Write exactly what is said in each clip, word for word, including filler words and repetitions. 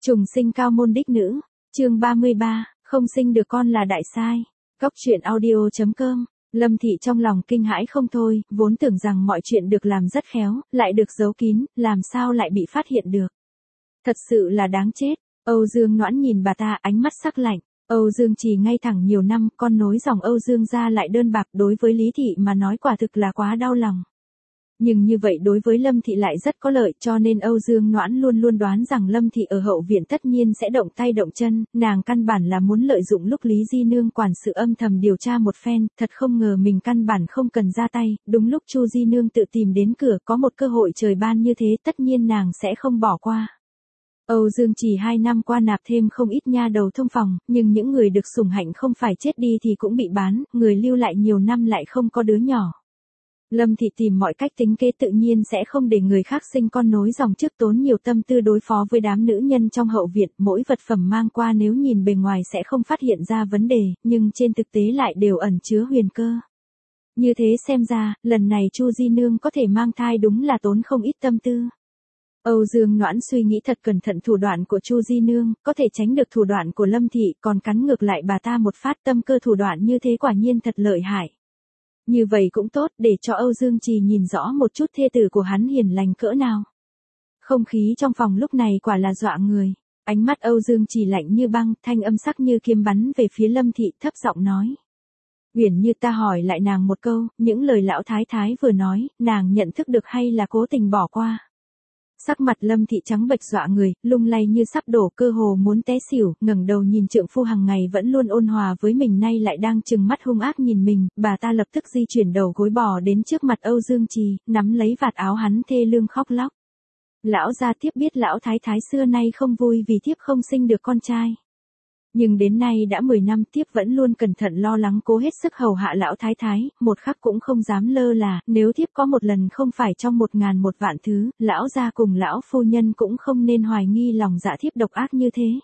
Trùng sinh cao môn đích nữ, chương ba mươi ba, không sinh được con là đại sai. Cóc truyện audio chấm com. Lâm Thị trong lòng kinh hãi không thôi, vốn tưởng rằng mọi chuyện được làm rất khéo, lại được giấu kín, làm sao lại bị phát hiện được. Thật sự là đáng chết. Âu Dương Noãn nhìn bà ta ánh mắt sắc lạnh. Âu Dương Trì ngay thẳng nhiều năm, con nối dòng Âu Dương gia lại đơn bạc, đối với Lý Thị mà nói quả thực là quá đau lòng. Nhưng như vậy đối với Lâm Thị lại rất có lợi, cho nên Âu Dương Noãn luôn luôn đoán rằng Lâm Thị ở hậu viện tất nhiên sẽ động tay động chân, nàng căn bản là muốn lợi dụng lúc Lý Di Nương quản sự âm thầm điều tra một phen, thật không ngờ mình căn bản không cần ra tay, đúng lúc Chu Di Nương tự tìm đến cửa, có một cơ hội trời ban như thế tất nhiên nàng sẽ không bỏ qua. Âu Dương chỉ hai năm qua nạp thêm không ít nha đầu thông phòng, nhưng những người được sủng hạnh không phải chết đi thì cũng bị bán, người lưu lại nhiều năm lại không có đứa nhỏ. Lâm Thị tìm mọi cách tính kế tự nhiên sẽ không để người khác sinh con nối dòng trước tốn nhiều tâm tư đối phó với đám nữ nhân trong hậu viện, mỗi vật phẩm mang qua nếu nhìn bề ngoài sẽ không phát hiện ra vấn đề, nhưng trên thực tế lại đều ẩn chứa huyền cơ. Như thế xem ra, lần này Chu Di Nương có thể mang thai đúng là tốn không ít tâm tư. Âu Dương Noãn suy nghĩ thật cẩn thận thủ đoạn của Chu Di Nương, có thể tránh được thủ đoạn của Lâm Thị, còn cắn ngược lại bà ta một phát, tâm cơ thủ đoạn như thế quả nhiên thật lợi hại. Như vậy cũng tốt, để cho Âu Dương Trì nhìn rõ một chút thê tử của hắn hiền lành cỡ nào. Không khí trong phòng lúc này quả là dọa người. Ánh mắt Âu Dương Trì lạnh như băng, thanh âm sắc như kiếm bắn về phía Lâm Thị, thấp giọng nói. Uyển Như, ta hỏi lại nàng một câu, những lời lão thái thái vừa nói, nàng nhận thức được hay là cố tình bỏ qua? Sắc mặt Lâm Thị trắng bệch dọa người, lung lay như sắp đổ, cơ hồ muốn té xỉu, ngẩng đầu nhìn trượng phu hàng ngày vẫn luôn ôn hòa với mình nay lại đang trừng mắt hung ác nhìn mình, bà ta lập tức di chuyển đầu gối bò đến trước mặt Âu Dương Trì, nắm lấy vạt áo hắn thê lương khóc lóc. Lão gia thiếp biết lão thái thái xưa nay không vui vì thiếp không sinh được con trai. Nhưng đến nay đã mười năm thiếp vẫn luôn cẩn thận lo lắng cố hết sức hầu hạ lão thái thái, một khắc cũng không dám lơ là, nếu thiếp có một lần không phải trong một ngàn một vạn thứ, lão gia cùng lão phu nhân cũng không nên hoài nghi lòng dạ thiếp độc ác như thế.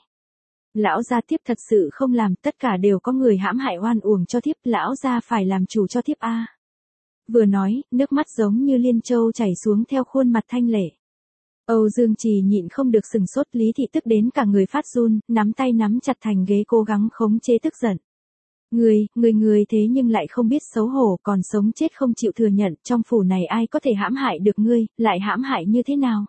Lão gia thiếp thật sự không làm, tất cả đều có người hãm hại oan uổng cho thiếp, lão gia phải làm chủ cho thiếp a. Vừa nói, nước mắt giống như liên châu chảy xuống theo khuôn mặt thanh lệ. Âu Dương Trì nhịn không được sừng sốt, Lý Thị tức đến cả người phát run, nắm tay nắm chặt thành ghế cố gắng khống chế tức giận. Người, người người thế nhưng lại không biết xấu hổ, còn sống chết không chịu thừa nhận, trong phủ này ai có thể hãm hại được ngươi, lại hãm hại như thế nào?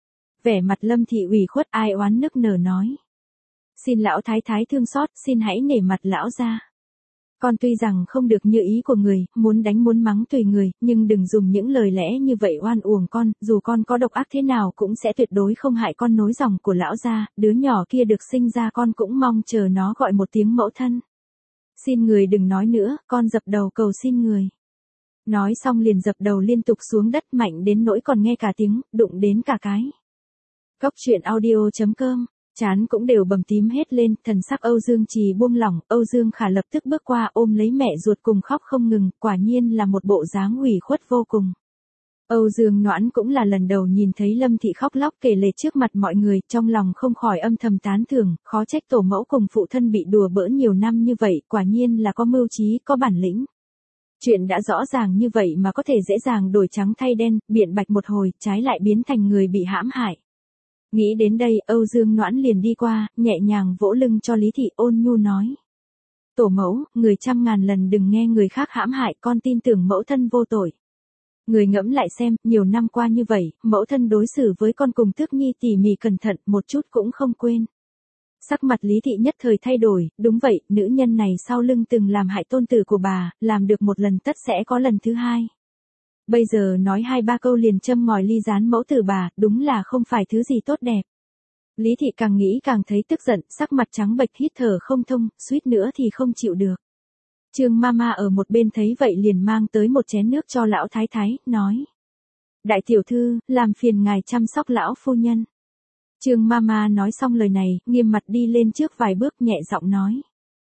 Vẻ mặt Lâm Thị ủy khuất ai oán nức nở nói. Xin lão thái thái thương xót, xin hãy nể mặt lão gia. Con tuy rằng không được như ý của người, muốn đánh muốn mắng tùy người, nhưng đừng dùng những lời lẽ như vậy oan uổng con, dù con có độc ác thế nào cũng sẽ tuyệt đối không hại con nối dòng của lão gia, đứa nhỏ kia được sinh ra con cũng mong chờ nó gọi một tiếng mẫu thân. Xin người đừng nói nữa, con dập đầu cầu xin người. Nói xong liền dập đầu liên tục xuống đất mạnh đến nỗi còn nghe cả tiếng, đụng đến cả cái. Cóc truyện audio chấm com. Chán cũng đều bầm tím hết lên, thần sắc Âu Dương Trì buông lỏng, Âu Dương Khả lập tức bước qua ôm lấy mẹ ruột cùng khóc không ngừng, quả nhiên là một bộ dáng ủy khuất vô cùng. Âu Dương Noãn cũng là lần đầu nhìn thấy Lâm Thị khóc lóc kể lể trước mặt mọi người, trong lòng không khỏi âm thầm tán thưởng, khó trách tổ mẫu cùng phụ thân bị đùa bỡn nhiều năm như vậy, quả nhiên là có mưu trí, có bản lĩnh. Chuyện đã rõ ràng như vậy mà có thể dễ dàng đổi trắng thay đen, biện bạch một hồi, trái lại biến thành người bị hãm hại. Nghĩ đến đây, Âu Dương Noãn liền đi qua, nhẹ nhàng vỗ lưng cho Lý Thị, ôn nhu nói. Tổ mẫu, người trăm ngàn lần đừng nghe người khác hãm hại, con tin tưởng mẫu thân vô tội. Người ngẫm lại xem, nhiều năm qua như vậy, mẫu thân đối xử với con cùng Tước Nhi tỉ mỉ cẩn thận, một chút cũng không quên. Sắc mặt Lý Thị nhất thời thay đổi, đúng vậy, nữ nhân này sau lưng từng làm hại tôn tử của bà, làm được một lần tất sẽ có lần thứ hai. Bây giờ nói hai ba câu liền châm ngòi ly gián mẫu tử bà, đúng là không phải thứ gì tốt đẹp. Lý Thị càng nghĩ càng thấy tức giận, sắc mặt trắng bệch hít thở không thông, suýt nữa thì không chịu được. Trương Mama ở một bên thấy vậy liền mang tới một chén nước cho lão thái thái, nói. Đại tiểu thư, làm phiền ngài chăm sóc lão phu nhân. Trương Mama nói xong lời này, nghiêm mặt đi lên trước vài bước nhẹ giọng nói.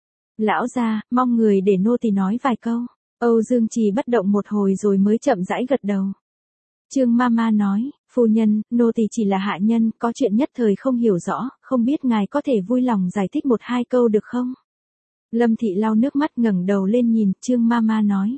Lão gia, mong người để nô tỳ nói vài câu. Âu Dương Trì bất động một hồi rồi mới chậm rãi gật đầu. Trương Mama nói, phu nhân, nô tỳ chỉ là hạ nhân, có chuyện nhất thời không hiểu rõ, không biết ngài có thể vui lòng giải thích một hai câu được không? Lâm Thị lau nước mắt ngẩng đầu lên nhìn, Trương Mama nói.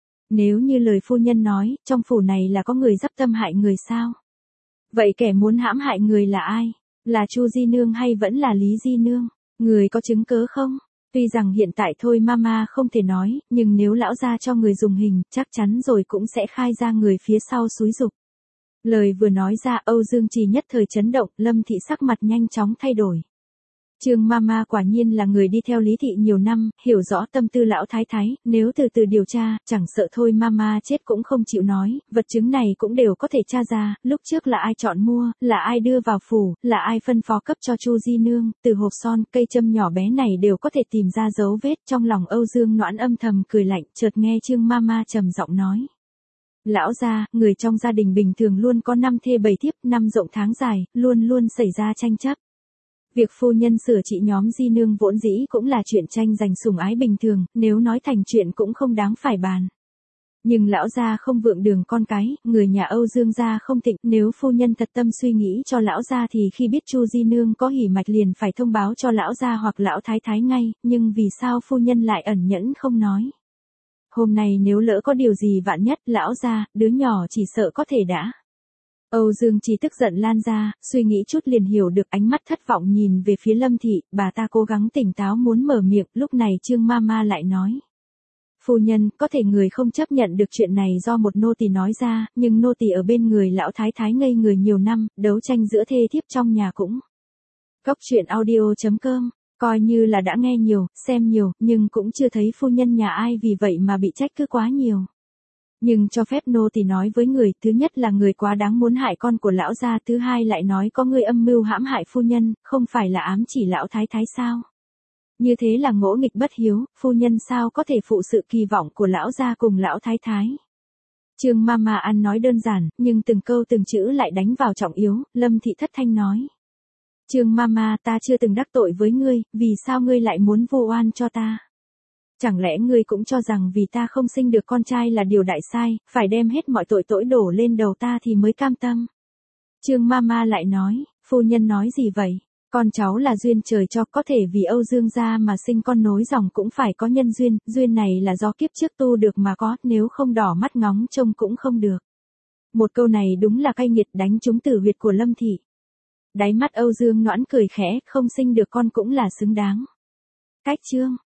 Nếu như lời phu nhân nói, trong phủ này là có người dắp tâm hại người sao? Vậy kẻ muốn hãm hại người là ai? Là Chu Di Nương hay vẫn là Lý Di Nương? Người có chứng cớ không? Tuy rằng hiện tại thôi mama không thể nói, nhưng nếu lão gia cho người dùng hình, chắc chắn rồi cũng sẽ khai ra người phía sau xúi giục. Lời vừa nói ra, Âu Dương Trì nhất thời chấn động, Lâm Thị sắc mặt nhanh chóng thay đổi. Trương Mama quả nhiên là người đi theo Lý Thị nhiều năm, hiểu rõ tâm tư lão thái thái, nếu từ từ điều tra, chẳng sợ thôi Mama chết cũng không chịu nói, vật chứng này cũng đều có thể tra ra, lúc trước là ai chọn mua, là ai đưa vào phủ, là ai phân phó cấp cho Chu Di Nương, từ hộp son, cây châm nhỏ bé này đều có thể tìm ra dấu vết. Trong lòng Âu Dương Noãn âm thầm cười lạnh, chợt nghe Trương Mama trầm giọng nói. Lão gia, người trong gia đình bình thường luôn có năm thê bảy thiếp, năm rộng tháng dài, luôn luôn xảy ra tranh chấp. Việc phu nhân sửa trị nhóm Di Nương vốn dĩ cũng là chuyện tranh giành sủng ái bình thường, nếu nói thành chuyện cũng không đáng phải bàn. Nhưng lão gia không vượng đường con cái, người nhà Âu Dương gia không thịnh, nếu phu nhân thật tâm suy nghĩ cho lão gia thì khi biết Chu Di Nương có hỉ mạch liền phải thông báo cho lão gia hoặc lão thái thái ngay, nhưng vì sao phu nhân lại ẩn nhẫn không nói? Hôm nay nếu lỡ có điều gì vạn nhất, lão gia, đứa nhỏ chỉ sợ có thể đã. Âu Dương Trì tức giận lan ra, suy nghĩ chút liền hiểu được, ánh mắt thất vọng nhìn về phía Lâm Thị, bà ta cố gắng tỉnh táo muốn mở miệng, lúc này Trương Mama lại nói. Phu nhân, có thể người không chấp nhận được chuyện này do một nô tỳ nói ra, nhưng nô tỳ ở bên người lão thái thái ngây người nhiều năm, đấu tranh giữa thê thiếp trong nhà cũng. Cốc truyện audio chấm com, coi như là đã nghe nhiều, xem nhiều, nhưng cũng chưa thấy phu nhân nhà ai vì vậy mà bị trách cứ quá nhiều. Nhưng cho phép nô tỳ nói với người, thứ nhất là người quá đáng muốn hại con của lão gia, thứ hai lại nói có người âm mưu hãm hại phu nhân, không phải là ám chỉ lão thái thái sao? Như thế là ngỗ nghịch bất hiếu, phu nhân sao có thể phụ sự kỳ vọng của lão gia cùng lão thái thái? Trương Mama ăn nói đơn giản, nhưng từng câu từng chữ lại đánh vào trọng yếu, Lâm Thị thất thanh nói. Trương Mama, ta chưa từng đắc tội với ngươi, vì sao ngươi lại muốn vu oan cho ta? Chẳng lẽ ngươi cũng cho rằng vì ta không sinh được con trai là điều đại sai, phải đem hết mọi tội lỗi đổ lên đầu ta thì mới cam tâm? Trương Mama lại nói, phu nhân nói gì vậy? Con cháu là duyên trời cho, có thể vì Âu Dương gia mà sinh con nối dòng cũng phải có nhân duyên, duyên này là do kiếp trước tu được mà có, nếu không đỏ mắt ngóng trông cũng không được. Một câu này đúng là cay nghiệt, đánh trúng tử huyệt của Lâm Thị. Đáy mắt Âu Dương Noãn cười khẽ, không sinh được con cũng là xứng đáng. Cách chương